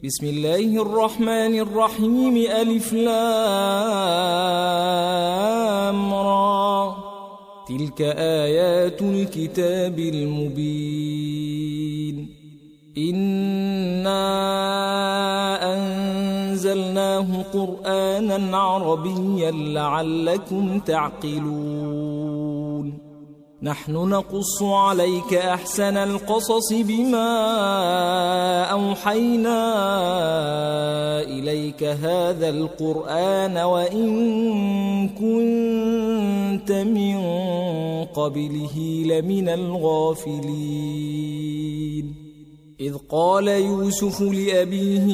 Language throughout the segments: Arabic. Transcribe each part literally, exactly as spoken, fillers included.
بسم الله الرحمن الرحيم. ألف لام را. تلك آيات الكتاب المبين. إنا أنزلناه قرآنا عربيا لعلكم تعقلون. نحن نقص عليك أحسن القصص بما أوحينا إليك هذا القرآن وإن كنت من قبله لمن الغافلين. إذ قال يوسف لأبيه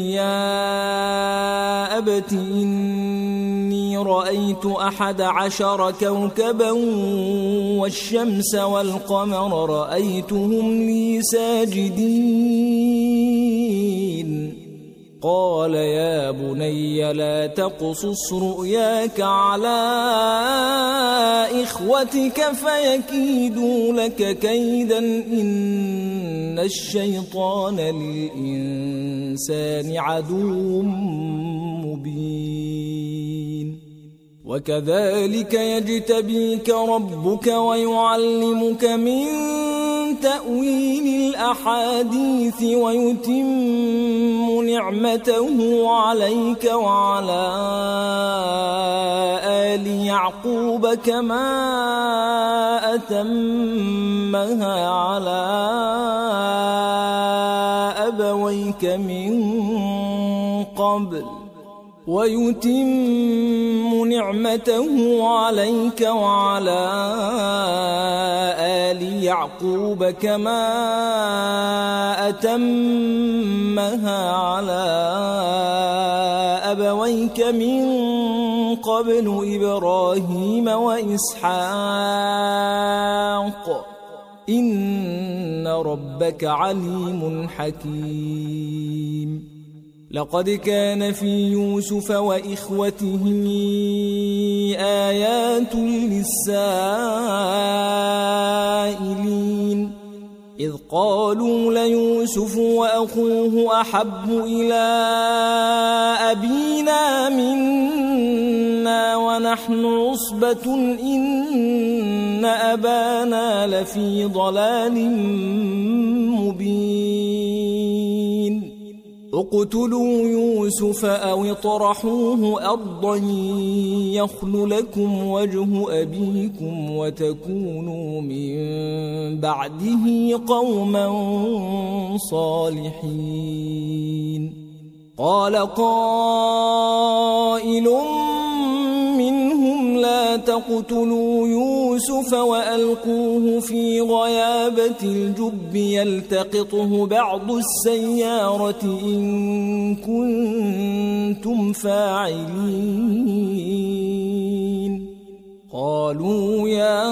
يا أبت إني رأيت أحد عشر كوكبا والشمس والقمر رأيتهم لي ساجدين. قال يا بني لا تقصص رؤياك على إخوتك فيكيدوا لك كيدا إن الشيطان للإنسان عدو مبين. وكذلك يجتبيك ربك ويعلمك من تأويل الأحاديث ويتم نعمته عليك وعلى آل يعقوب كما أتمها على أبويك من قبل ويتم نعمته عليك وعلى آل يعقوب كما أتمها على أبويك من قبل إبراهيم وإسحاق إن ربك عليم حكيم. لقد كان في يوسف وإخوته آيات للسائلين. إذ قالوا ليوسف وأخوه أحب إلى أبينا منا ونحن عصبة إن أبانا لفي ضلال مبين. اقتلوا يوسف أو اطرحوه أرضا يخل لكم وجه أبيكم وتكونوا من بعده قوما صالحين. قال قائل منهم لا تقتلوا يوسف وألقوه في غيابة الجب يلتقطه بعض السيارة إن كنتم فاعلين. قالوا يا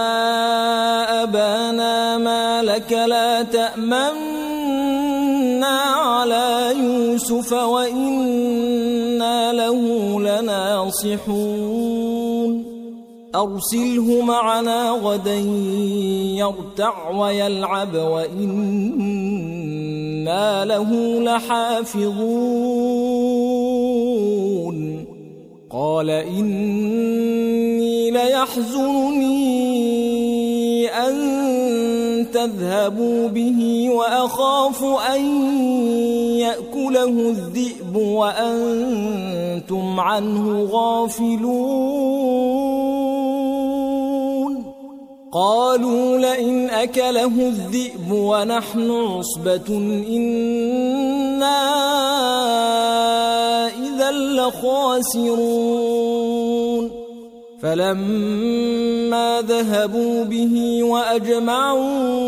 أبانا ما لك لا تأمنا على يوسف وإنا له لناصحون. أرسله معنا غدا يرتع ويلعب وإنا له لحافظون. قال إني ليحزنني أن تذهبوا به وأخاف أن يأكله الذئب وأنتم عنه غافلون. قالوا لئن أكله الذئب ونحن عصبة إنا إذا لخاسرون. فلما ذهبوا به وأجمعوا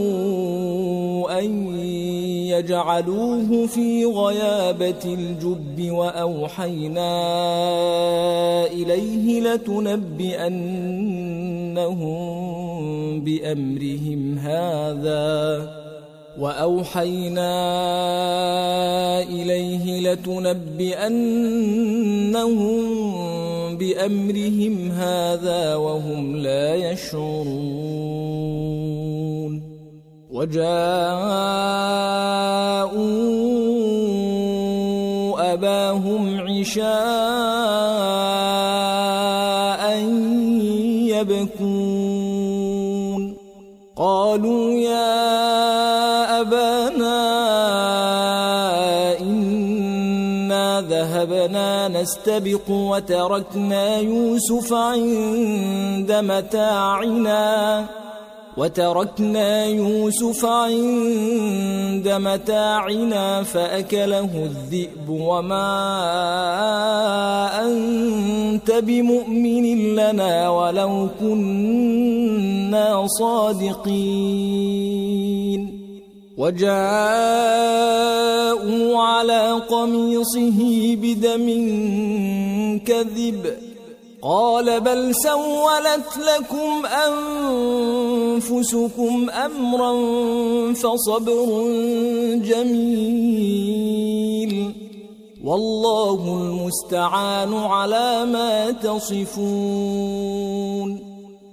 أن يجعلوه في غيابة الجب وأوحينا إليه لتنبئنهم بأمرهم هذا وأوحينا إليه لتنبئنهم بأمرهم هذا وهم لا يشعرون. وجاءوا أباهم عشاء يبكون قالوا يا أبانا إنا ذهبنا نستبق وتركنا يوسف عند متاعنا وتركنا يوسف عند متاعنا فأكله الذئب وما أنت بمؤمن لنا ولو كنا صادقين وجاءوا على قميصه بدم كذب قال بل سولت لكم أنفسكم أمرا فصبر جميل والله المستعان على ما تصفون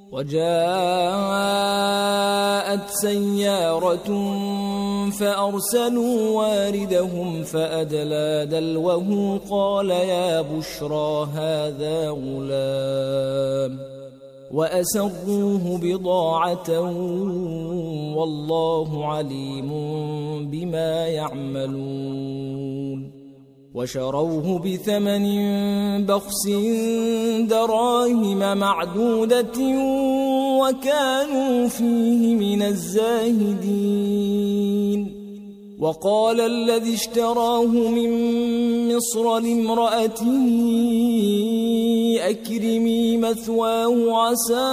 وجاءت سيارة فأرسلوا واردهم فأدلى دلوه قال يا بشرى هذا غلام وأسروه بضاعة والله عليم بما يعملون وشروه بثمن بخس دراهم معدودة وكانوا فيه من الزاهدين وقال الذي اشتراه من مصر لامرأته أكرمي مثواه عسى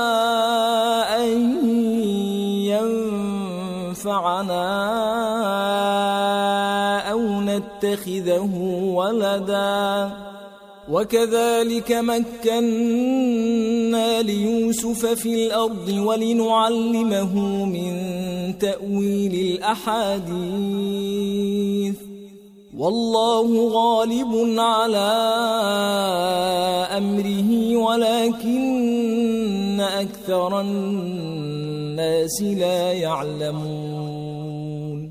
أن ينفعنا أو نتخذه ولدا وكذلك مكنا ليوسف في الأرض ولنعلمه من تأويل الأحاديث والله غالب على أمره ولكن أكثر الناس لا يعلمون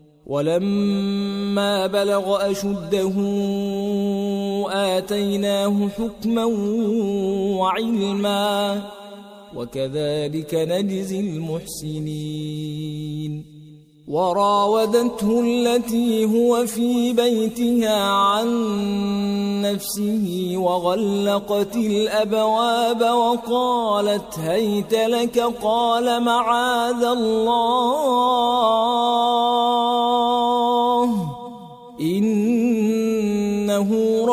ولما بلغ أشده آتيناه حكما وعلما وكذلك نجزي المحسنين وراودته التي هو في بيتها عن نفسه وغلقت الأبواب وقالت هيت لك قال معاذ الله إنه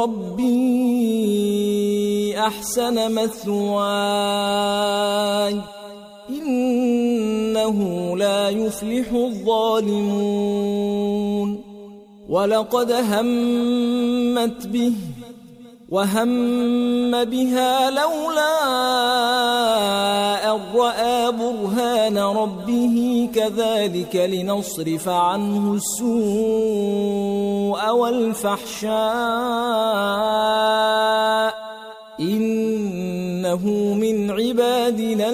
ربي أحسن مثواي إنه لا يفلح الظالمون ولقد همت به وهم بها لولا أن رأى برهان ربه كذلك لنصرف عنه السوء والفحشاء إنه من عبادنا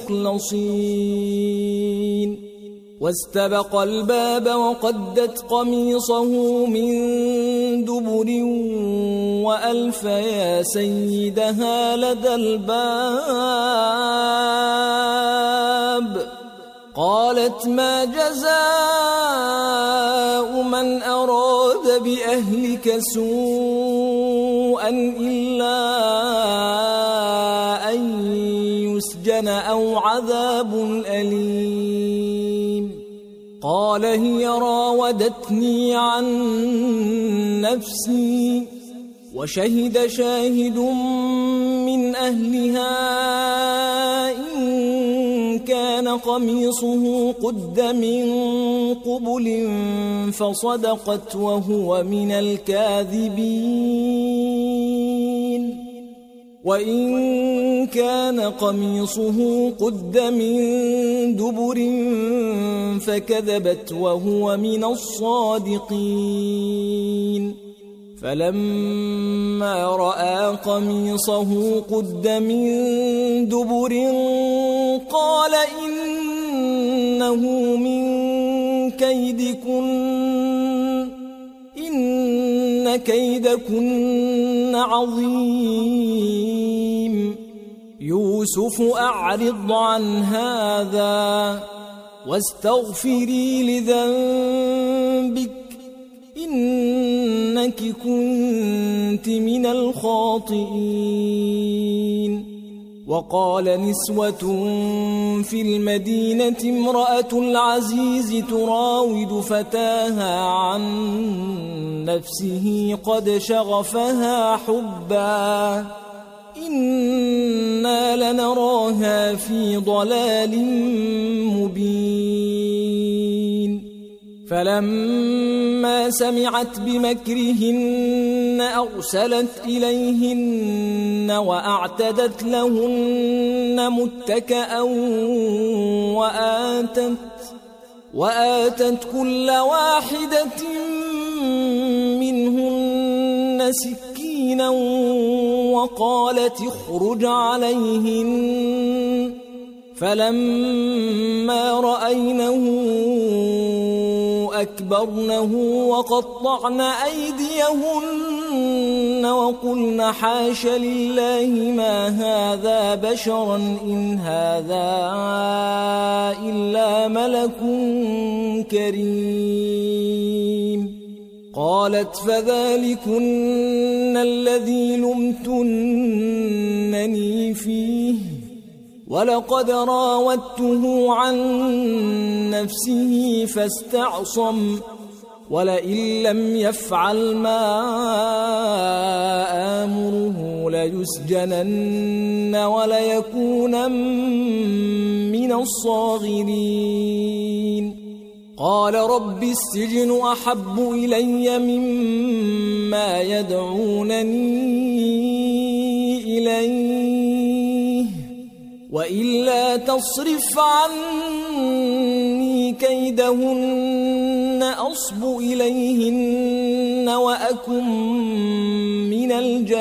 المخلصين واستبق الباب وقدت قميصه من دبر وألف يا سيدها لدى الباب قالت ما جزاء من أراد بأهلك سوءا إلا أن يسجن أو عذاب أليم قال هي راودتني عن نفسي وشهد شاهد من أهلها إن كان قميصه قد من قبل فصدقت وهو من الكاذبين وإن كان قميصه قد من دبر فكذبت وهو من الصادقين فلما رأى قميصه قد من دبر قال إنه من كيدكن إن إن كيدكن عظيم. يوسف أعرض عن هذا واستغفري لذنبك إنك كنت من الخاطئين. وقال نسوة في المدينة امرأة العزيز تراود فتاها عن نفسه قد شغفها حبا إنا لنراها في ضلال مبين. فلما سمعت بمكرهن أرسلت إليهن وأعتدت لهن متكأ وآتت, وآتت كل واحدة منهن سكينا وقالت اخرج عليهن. فلما رأينه أكبرنه وقطعن أيديهن وقلن حاش لله ما هذا بشرا إن هذا إلا ملك كريم. قالت فذلكن الذي لمتنني فيه ولقد راودته عن نفسه فاستعصم ولئن لم يفعل ما آمره ليسجنن وليكونن من الصاغرين. قال رب السجن أحب إلي مما يدعونني إليه وإلا تصرف عني كيدهن أصب إليهن وأكن من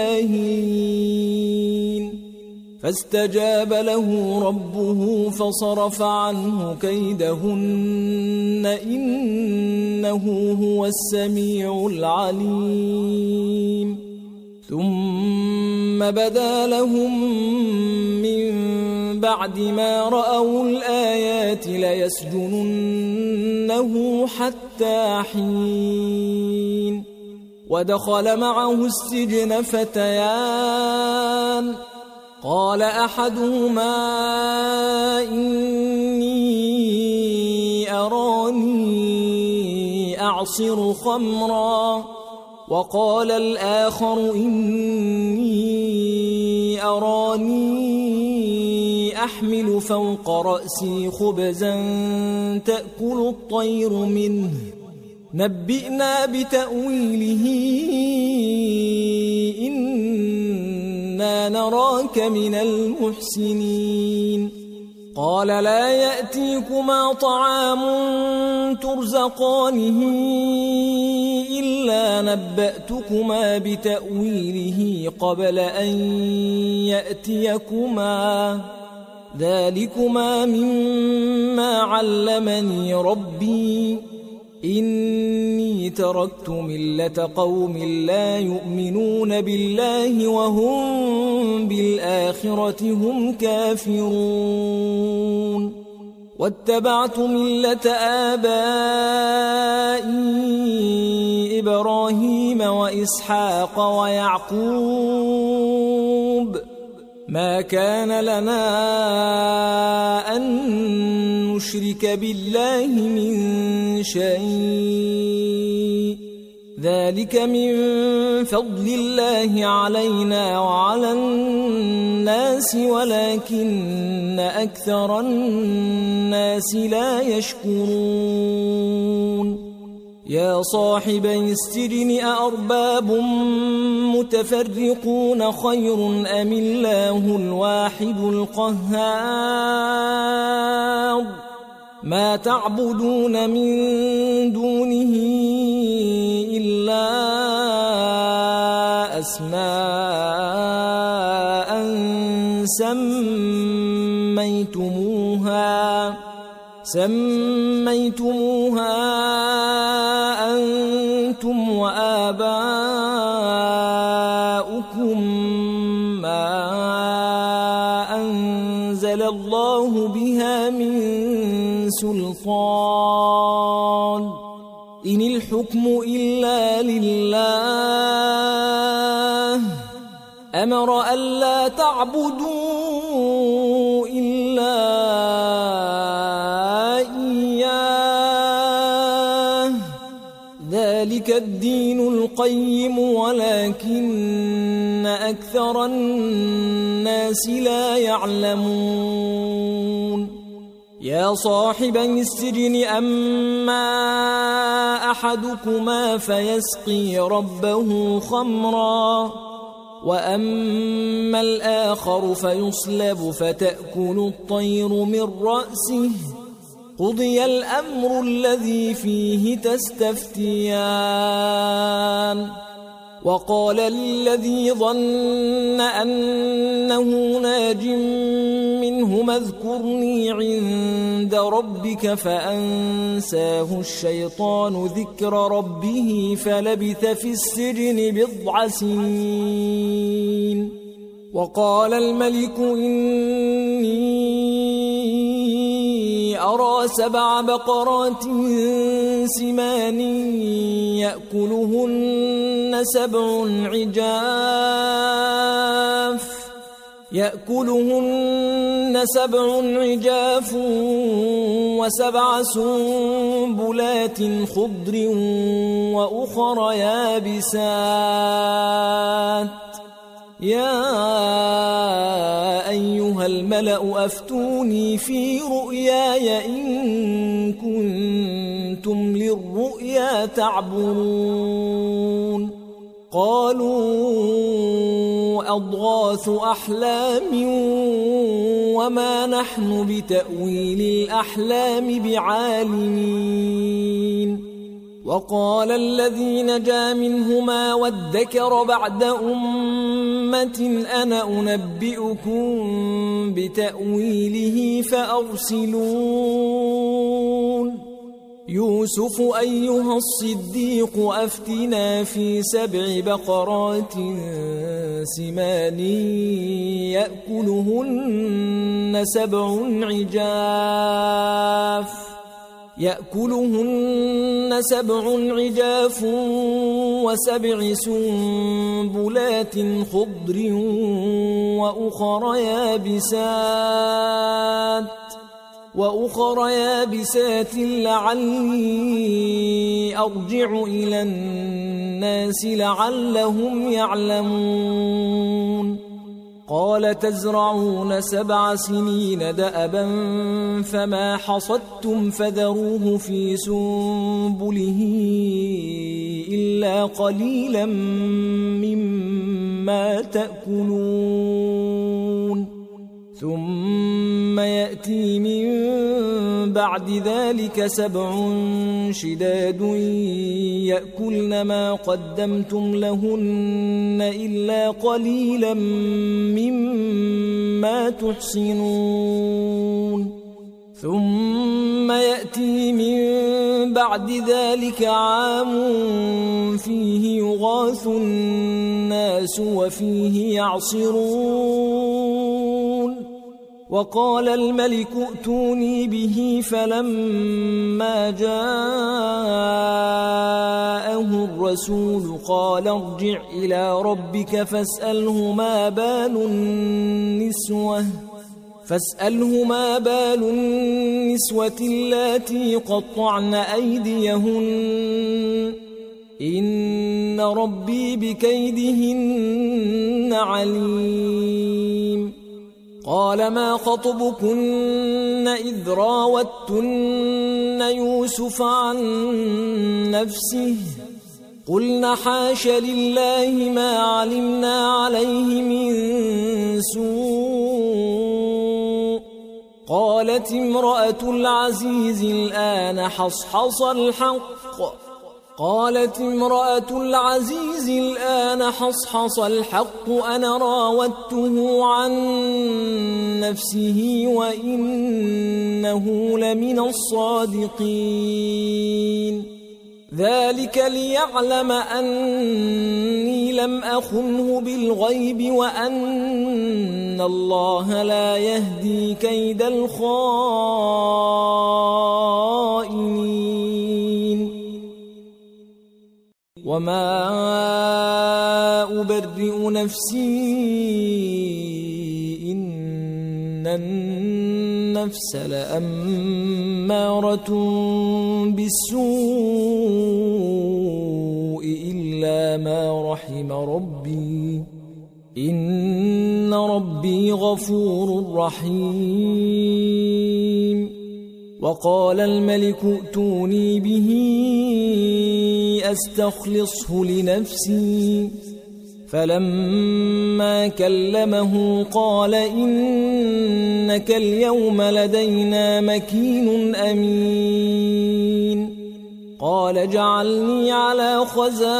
الجاهلين. فاستجاب له ربه فصرف عنه كيدهن إنه هو السميع العليم. ثم بدا لهم من بعد ما رأوا الآيات ليسجننه حتى حين. ودخل معه السجن فتيان قال أحدهما إني أراني أعصر خمرا وقال الآخر إني أراني أحمل فوق رأسي خبزا تأكل الطير منه نبئنا بتأويله إنا نراك من المحسنين. قال لا يأتيكما طعام ترزقانه إلا نبأتكما بتأويله قبل أن يأتيكما ذلكما مما علمني ربي إني تركت ملة قوم لا يؤمنون بالله وهم بالآخرة هم كافرون واتبعت ملة آبائي إبراهيم وإسحاق ويعقوب ما كان لنا أن نشرك بالله من شيء ذلك من فضل الله علينا وعلى الناس ولكن أكثر الناس لا يشكرون. يا صاحبي السجن أأرباب متفرقون خير أم الله الواحد القهار ما تعبدون من دونه إلا أسماء سميتموها سميتموها أنتم وآباؤكم ما أنزل الله بها من سلطان إن الحكم إلا لله أمر ألا تعبدوا إلا إياه ذلك الدين القيم ولكن أكثر الناس لا يعلمون يا صاحبي السجن أما أحدكما فيسقي ربه خمرا وأما الآخر فيصلب فتأكل الطير من رأسه قضي الأمر الذي فيه تستفتيان وقال الذي ظن أنه ناج منهما اذكرني عند ربك فأنساه الشيطان ذكر ربه فلبث في السجن بضع سنين وقال الملك إني أرى سبع بقرات سمان يأكلهن سبع عجاف يأكلهن سبع عجاف وسبع سنبلات خضر وأخر يابسات يا أيها الملأ أفتوني في رؤياي إن كنتم للرؤيا تعبرون قالوا أضغاث أحلام وما نحن بتأويل الأحلام بعالمين وقال الذي نجا منهما وادكر بعد أمة أنا أنبئكم بتأويله فأرسلون يوسف أيها الصديق أفتنا في سبع بقرات سمان يأكلهن سبع عجاف يأكلهن سبع عجاف وسبع سنبلات خضر وأخر يابسات وأخر يابسات لعلي أرجع إلى الناس لعلهم يعلمون قال تزرعون سبع سنين دأبا فما حصدتم فذروه في سنبله إلا قليلا مما تأكلون ثم يأتي من بعد ذلك سبع شداد يأكلن ما قدمتم لهن إلا قليلا مما تحصنون ثم يأتي من بعد ذلك عام فيه يغاث الناس وفيه يعصرون وقال الملك ائتوني به فلما جاءه الرسول قال ارجع إلى ربك فاسأله ما بال النسوة فاسأله ما بال النسوة اللاتي قطعن أيديهن إن ربي بكيدهن عليم قال ما خطبكن إذ راوتن يوسف عن نفسه قلنا حاش لله ما علمنا عليه من سوء قالت امرأة العزيز الآن حصحص الحق قالت امرأة العزيز الآن حصحص الحق أنا راودته عن نفسه وإنه لمن الصادقين ذلك ليعلم أني لم أخنه بالغيب وأن الله لا يهدي كيد الخائنين وما أبرئ نفسي إن النفس لأمارة بالسوء إلا ما رحم ربي إن ربي غفور رحيم وقال الملك ائتوني به أستخلصه لنفسي فلما كلمه قال إنك اليوم لدينا مكين أمين قال جعلني على خزائن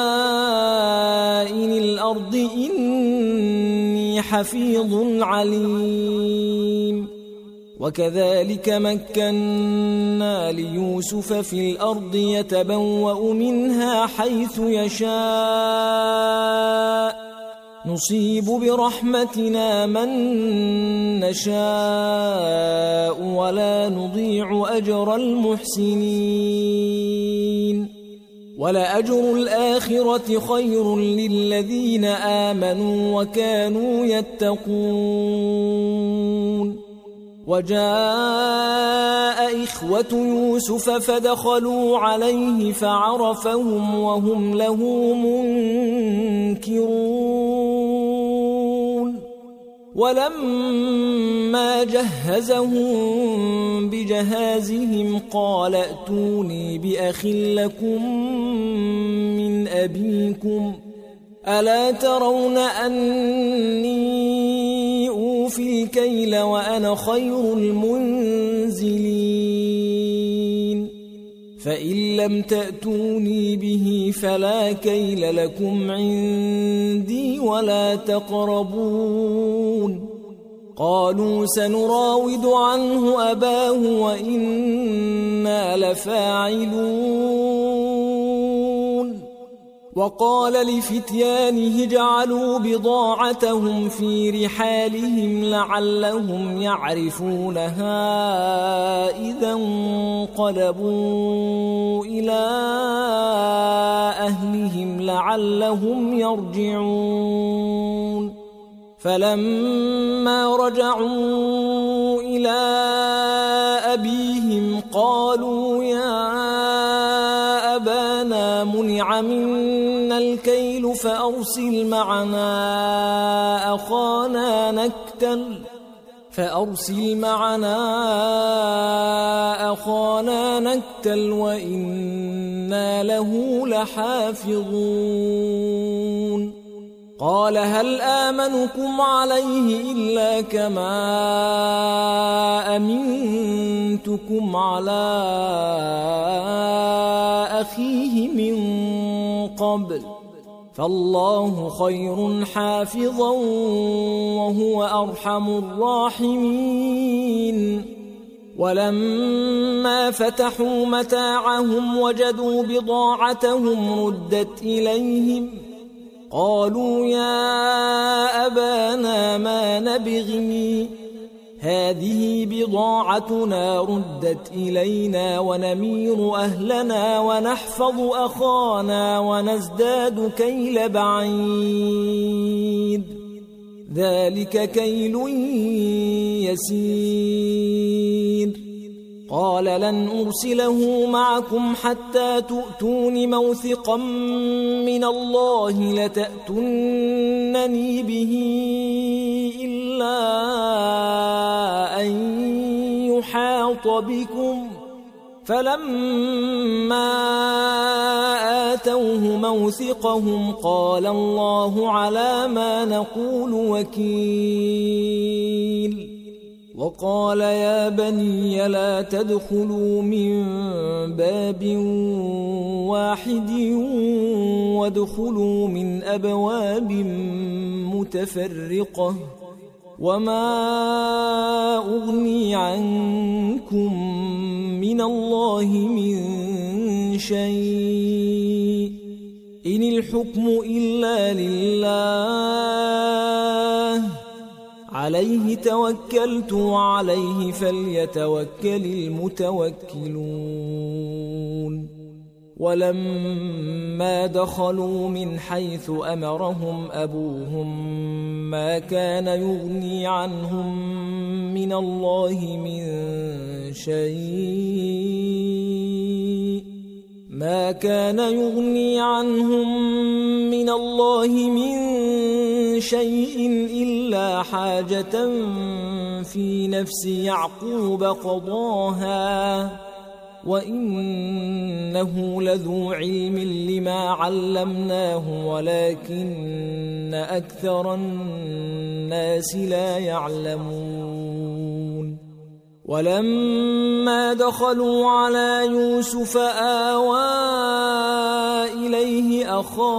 الأرض إني حفيظ عليم وكذلك مكنا ليوسف في الأرض يتبوأ منها حيث يشاء نصيب برحمتنا من نشاء ولا نضيع أجر المحسنين ولأجر الآخرة خير للذين آمنوا وكانوا يتقون وجاء إخوة يوسف فدخلوا عليه فعرفهم وهم له منكرون ولما جهزهم بجهازهم قال ائتوني بأخ لكم من أبيكم ألا ترون أني أوفي الكيل وأنا خير المنزلين فإن لم تأتوني به فلا كيل لكم عندي ولا تقربون قالوا سنراود عنه أباه وإنا لفاعلون وقال لفتيانه اجعلوا بضاعتهم في رحالهم لعلهم يعرفونها إذا انقلبوا إلى أهلهم لعلهم يرجعون فلما رجعوا إلى أبيهم قالوا يا أبانا منع منا الكيل فأرسل معنا أخانا نكتل فأرسل معنا أخانا نكتل وإنا له لحافظون قال هل آمنكم عليه إلا كما أمنتكم على أخيه من قبل فالله خير حافظا وهو أرحم الراحمين ولما فتحوا متاعهم وجدوا بضاعتهم ردت إليهم قالوا يا أبانا ما نبغي هذه بضاعتنا ردت إلينا ونمير أهلنا ونحفظ أخانا ونزداد كيل بعيد ذلك كيل يسير قال لن أرسله معكم حتى تؤتون موثقا من الله لتأتونني به إلا أن يحاط بكم فلما آتوه موثقهم قال الله على ما نقول وكيل وقال يا بني لا تدخلوا من باب واحد وادخلوا من أبواب متفرقة وما أغني عنكم من الله من شيء إن الحكم إلا لله عليه توكلت وعليه فليتوكل المتوكلون ولما دخلوا من حيث أمرهم أبوهم ما كان يغني عنهم من الله من شيء ما كان يغني عنهم من الله من شيء إلا حاجة في نفس يعقوب قضاها وإنه لذو علم لما علمناه ولكن أكثر الناس لا يعلمون ولما دخلوا على يوسف آوى إليه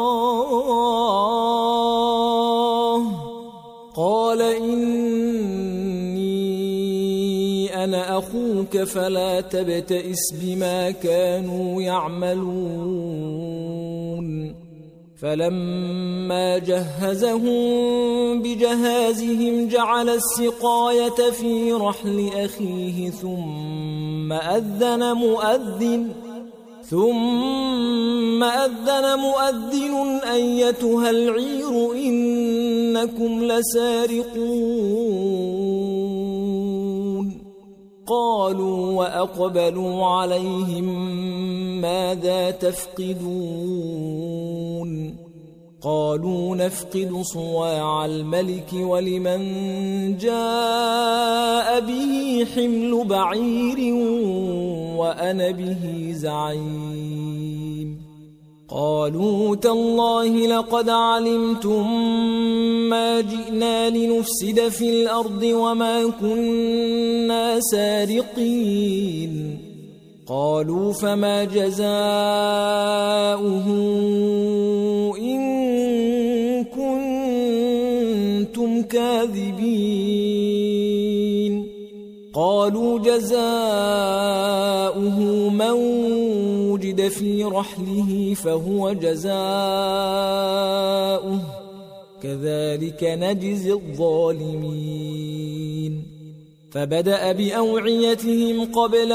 أخاه قال إني أنا أخوك فلا تبتئس بما كانوا يعملون فلما جهزهم بجهازهم جعل السقاية في رحل أخيه ثم أذن مؤذن ثم أذن مؤذن أيتها العير إنكم لسارقون قالوا وأقبلوا عليهم ماذا تفقدون قالوا نفقد صواع الملك ولمن جاء به حمل بعير وأنا به زعيم قالوا تالله لقد علمتم ما جئنا لنفسد في الأرض وما كنا سارقين قالوا فما جزاؤه إن كنتم كاذبين قالوا جزاؤه من وجد في رحله فهو جزاؤه كذلك نجزي الظالمين فبدأ بأوعيتهم قبل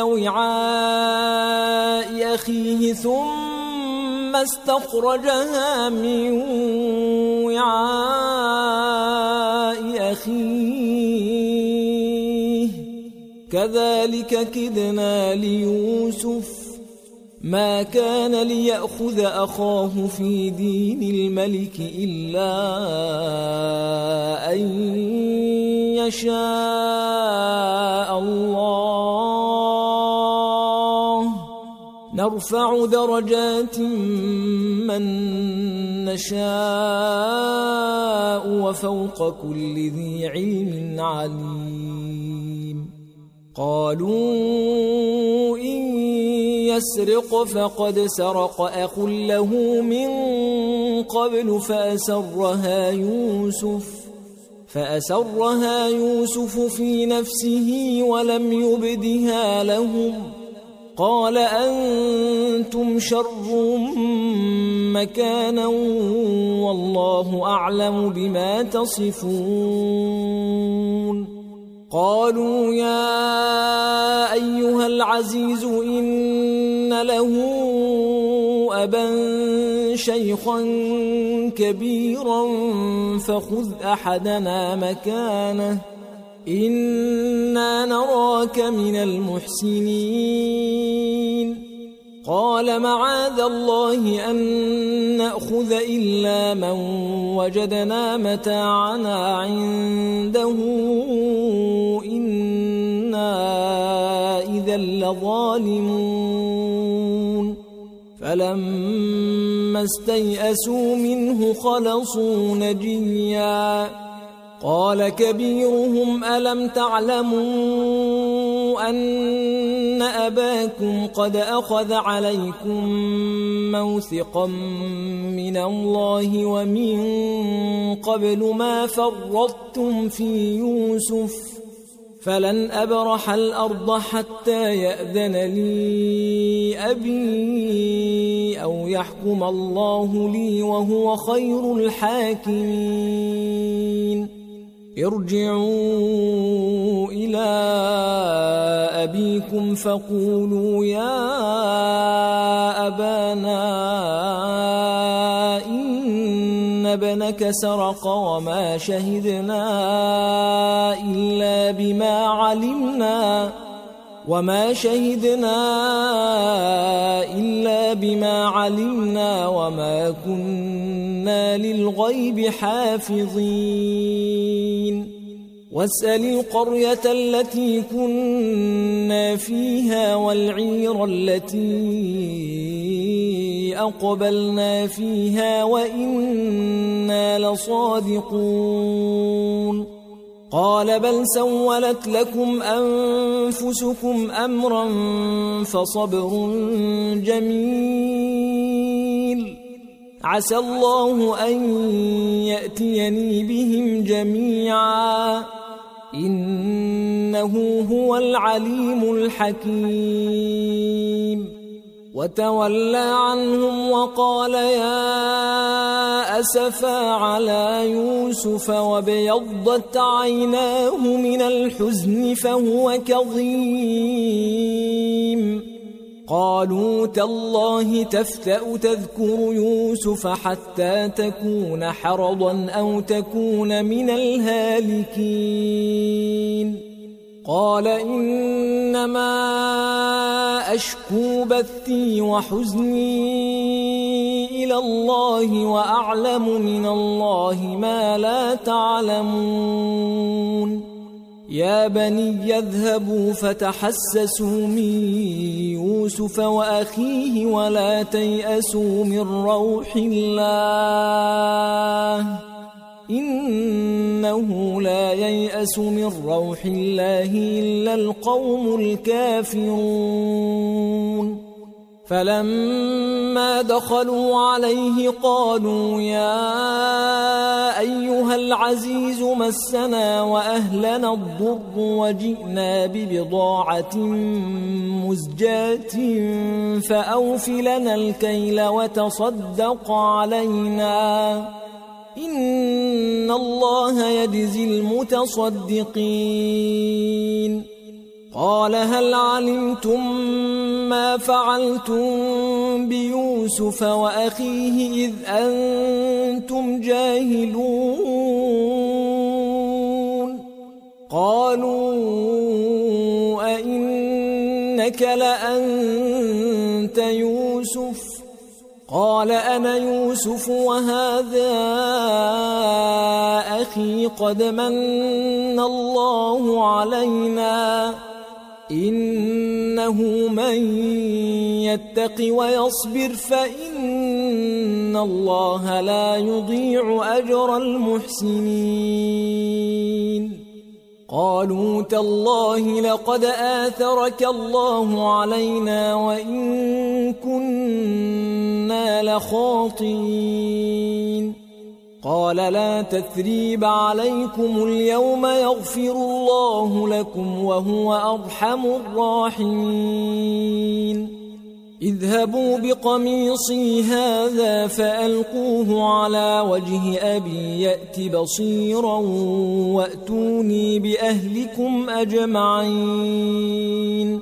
وعاء أخيه ثم استخرجها من وعاء أخيه كذلك كدنا ليوسف ما كان ليأخذ أخاه في دين الملك إلا أن يشاء الله نرفع درجات من نشاء وفوق كل ذي علم عليم قالوا إن يسرق فقد سرق أخ له من قبل فأسرها يوسف فأسرها يوسف في نفسه ولم يبدها لهم قال أنتم شر مكانا والله أعلم بما تصفون قالوا يا أيها العزيز إن له أبا شيخا كبيرا فخذ أحدنا مكانه إنا نراك من المحسنين قال معاذ الله أن نأخذ إلا من وجدنا متاعنا عنده إنا إذا لظالمون فلما استيئسوا منه خلصوا نجيا قال كبيرهم ألم تعلموا أن أباكم قد أخذ عليكم موثقا من الله ومن قبل ما فرطتم في يوسف فلن أبرح الأرض حتى يأذن لي أبي أو يحكم الله لي وهو خير الحاكمين ارجعوا إلى أبيكم فقولوا يا أبانا إن ابنك سرق وما شهدنا إلا بما علمنا وما شهدنا إلا بما علمنا وما كنا للغيب حافظين واسأل القرية التي كنا فيها والعير التي أقبلنا فيها وإنا لصادقون قال بل سولت لكم أنفسكم أمرا فصبر جميل عسى الله أن يأتيني بهم جميعا إنه هو العليم الحكيم وتولى عنهم وقال يا أسفا على يوسف وابيضت عيناه من الحزن فهو كظيم قالوا تالله تفتأ تذكر يوسف حتى تكون حرضا أو تكون من الهالكين قال إنما أشكو بثي وحزني إلى الله وأعلم من الله ما لا تعلمون يا بني يذهبوا فتحسسوا من يوسف وأخيه ولا تيأسوا من روح الله إنه لا ييأس من روح الله إلا القوم الكافرون فلما دخلوا عليه قالوا يا أيها العزيز مسنا وأهلنا الضر وجئنا ببضاعة مزجاة فأوف لنا الكيل وتصدق علينا إن الله يجزي المتصدقين قال هل علمتم ما فعلتم بيوسف وأخيه إذ أنتم جاهلون قالوا أئنك لأنت يوسف قال أنا يوسف وهذا أخي قد من الله علينا إنه من يتق ويصبر فإن الله لا يضيع أجر المحسنين قالوا تالله لقد آثرك الله علينا وإن كنا لخاطئين قال لا تثريب عليكم اليوم يغفر الله لكم وهو أرحم الراحمين اذهبوا بقميصي هذا فألقوه على وجه أبي يأت بصيرا وأتوني بأهلكم أجمعين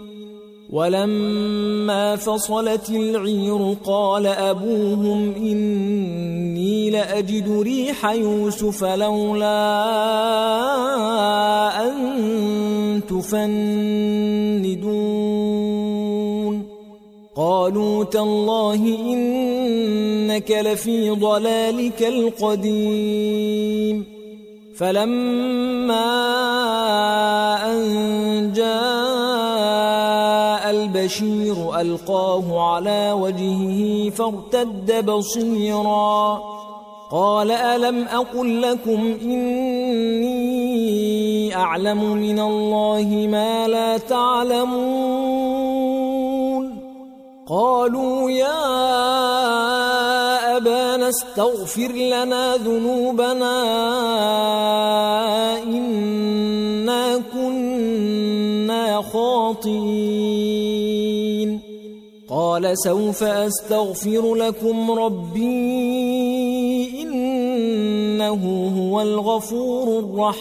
ولما فصلت العير قال أبوهم إني لأجد ريح يوسف لولا أن تفندون قالوا تالله إنك لفي ضلالك القديم فلما أن جاء البشير ألقاه على وجهه فارتد بصيرا قال ألم أقل لكم إني أعلم من الله ما لا تعلمون قالوا يا أبانا استغفر لنا ذنوبنا إنا كنا خاطئين قال سوف أستغفر لكم ربي إنه هو الغفور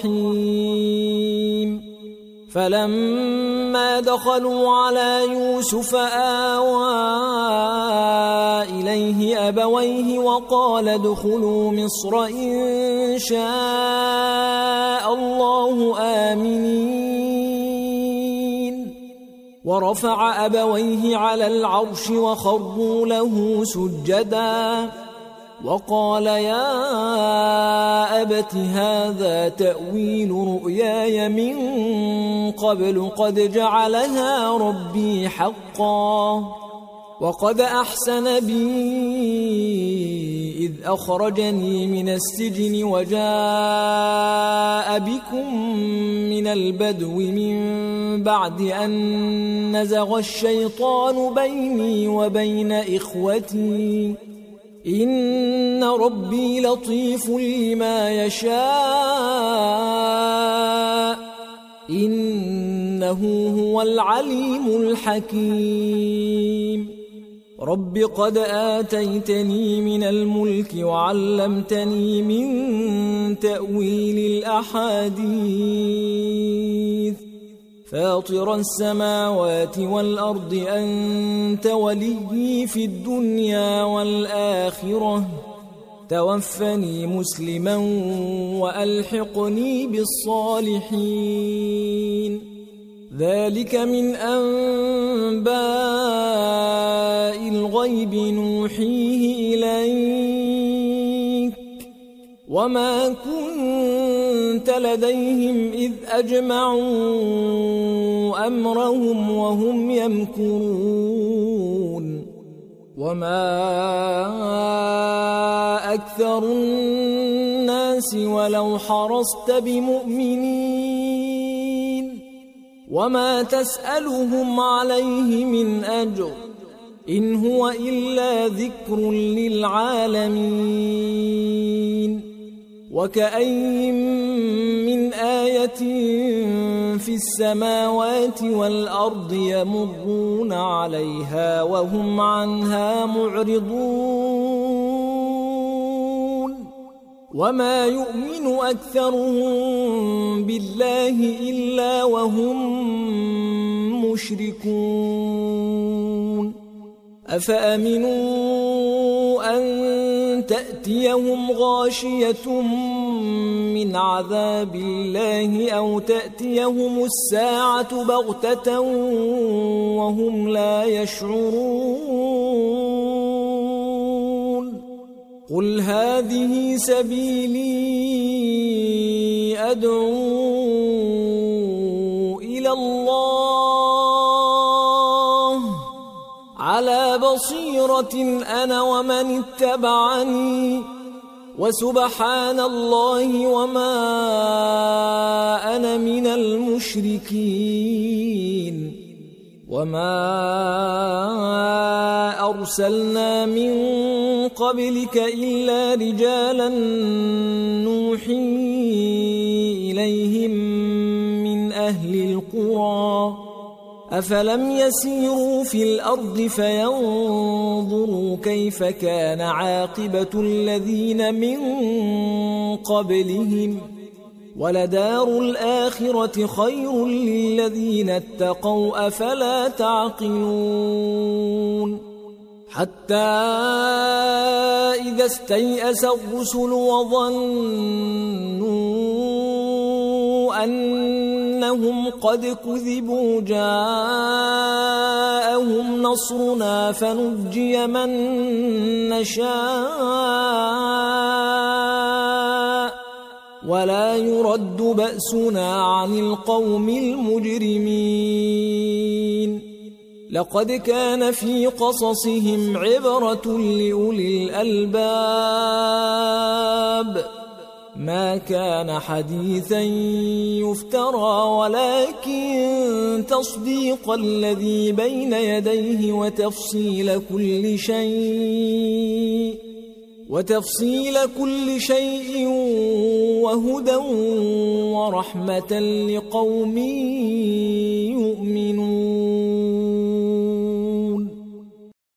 الرحيم فلما دخلوا على يوسف آوى إليه أبويه وقال ادخلوا مصر إن شاء الله آمنين ورفع أبويه على العرش وخروا له سجدا وقال يا أبت هذا تأويل رؤياي من قبل قد جعلها ربي حقا وقد أحسن بي إذ أخرجني من السجن وجاء بكم من البدو من بعد أن نزغ الشيطان بيني وبين إخوتي إن ربي لطيف لما يشاء إنه هو العليم الحكيم رب قد آتيتني من الملك وعلمتني من تأويل الأحاديث فاطر السماوات والأرض أنت وليي في الدنيا والآخرة توفني مسلما وألحقني بالصالحين ذلك من أنباء الغيب نوحيه إليك وما كنت لديهم إذ أجمعوا أمرهم وهم يمكرون وما أكثر الناس ولو حرصت بمؤمنين وما تسألهم عليه من أجر إن هو إلا ذكر للعالمين وكأي من آية في السماوات والأرض يمرون عليها وهم عنها معرضون وما يؤمن أكثرهم بالله إلا وهم مشركون أفأمنوا أن تأتيهم غاشية من عذاب الله أو تأتيهم الساعة بغتة وهم لا يشعرون قل هذه سبيلي أدعو إلى الله على بصيرة أنا ومن اتبعني وسبحان الله وما أنا من المشركين وما أرسلنا من قبلك إلا رجالا نوحي إليهم من أهل القرى أفلم يسيروا في الأرض فينظروا كيف كان عاقبة الذين من قبلهم ولدار الآخرة خير للذين اتقوا أفلا تعقلون حتى إذا استيأس الرسل وظنوا أنهم قد كذبوا جاءهم نصرنا فنجي من نشاء ولا يرد بأسنا عن القوم المجرمين لقد كان في قصصهم عبرة لأولي الألباب ما كان حديثا يفترى ولكن تصديق الذي بين يديه وتفصيل كل شيء وتفصيل كل شيء وهدى ورحمة لقوم يؤمنون